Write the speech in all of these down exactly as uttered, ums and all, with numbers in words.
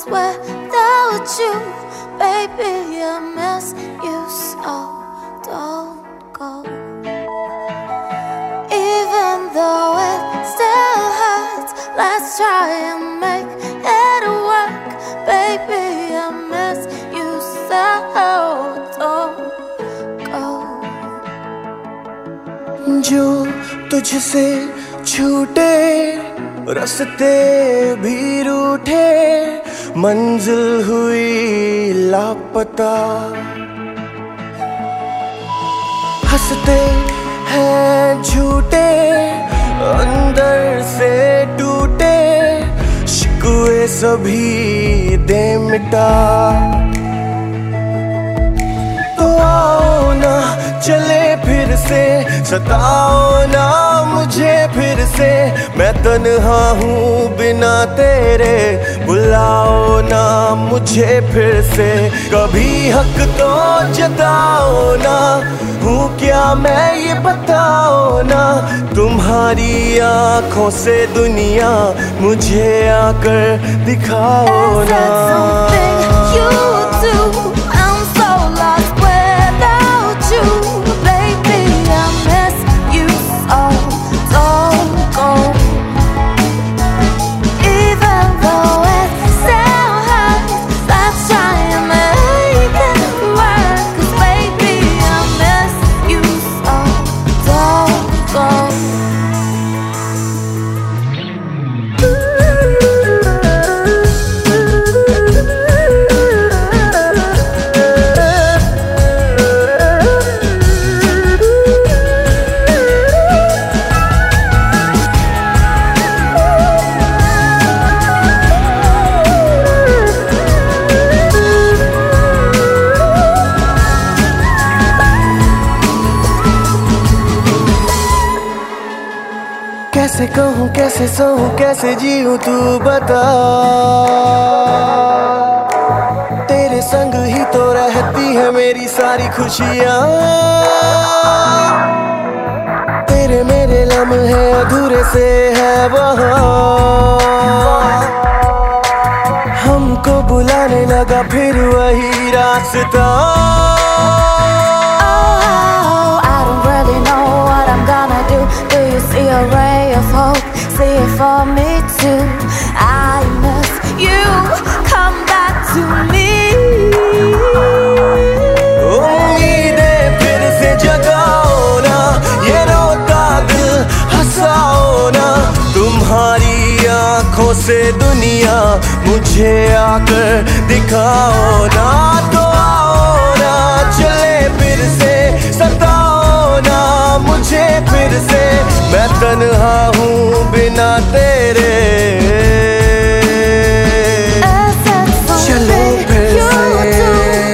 lost without you. Baby, I miss you so. Don't go. Even though it still hurts, let's try and make it work. Baby, I miss you so. Don't go. जो तुझसे छूटे रास्ते भी रूठे, मंजिल हुई लापता। हंसते हैं झूठे, अंदर से टूटे, शिकवे सभी दे मिटा। तो आओ ना चले फिर से, सताओ ना मुझे फिर से, मैं तन्हा हूँ बिना तेरे, बुलाओ ना मुझे फिर से। कभी हक तो जताओ ना, हूँ क्या मैं ये बताओ ना, तुम्हारी आँखों से दुनिया मुझे आकर दिखाओ ना। कैसे कहूँ कैसे सहूँ कैसे जीऊँ तू बता, तेरे संग ही तो रहती है मेरी सारी खुशियाँ। तेरे मेरे लम्हे अधूरे से है वहाँ, हमको बुलाने लगा फिर वही रास्ता। See a ray of hope, see it for me too. I miss you, come back to me. उम्मीदें फिर से जगाओ ना, ये रोता दिल हंसाओ ना, तुम्हारी आँखों से दुनिया मुझे आकर दिखाओ ना। तो आओ ना चले फिर से, सताओ ना मुझे फिर से, मैं तन्हा हूँ बिना तेरे, चलो फिर से।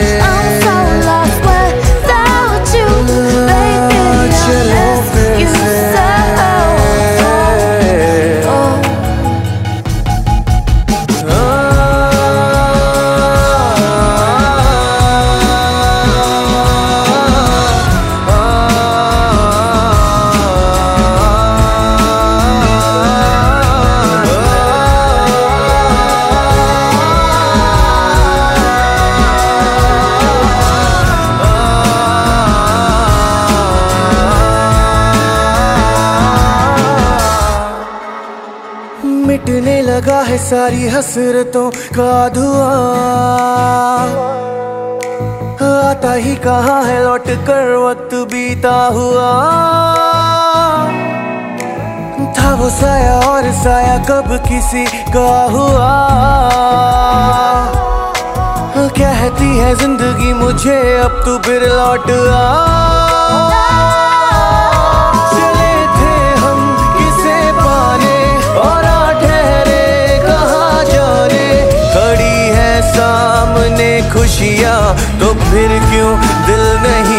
मिटने लगा है सारी हसरतों का धुआं, आता ही कहाँ है लौट कर वक्त बीता हुआ। था वो साया और साया कब किसी का हुआ, कहती है जिंदगी मुझे अब तू फिर लौट आ। खुशियाँ तो फिर क्यों दिल नहीं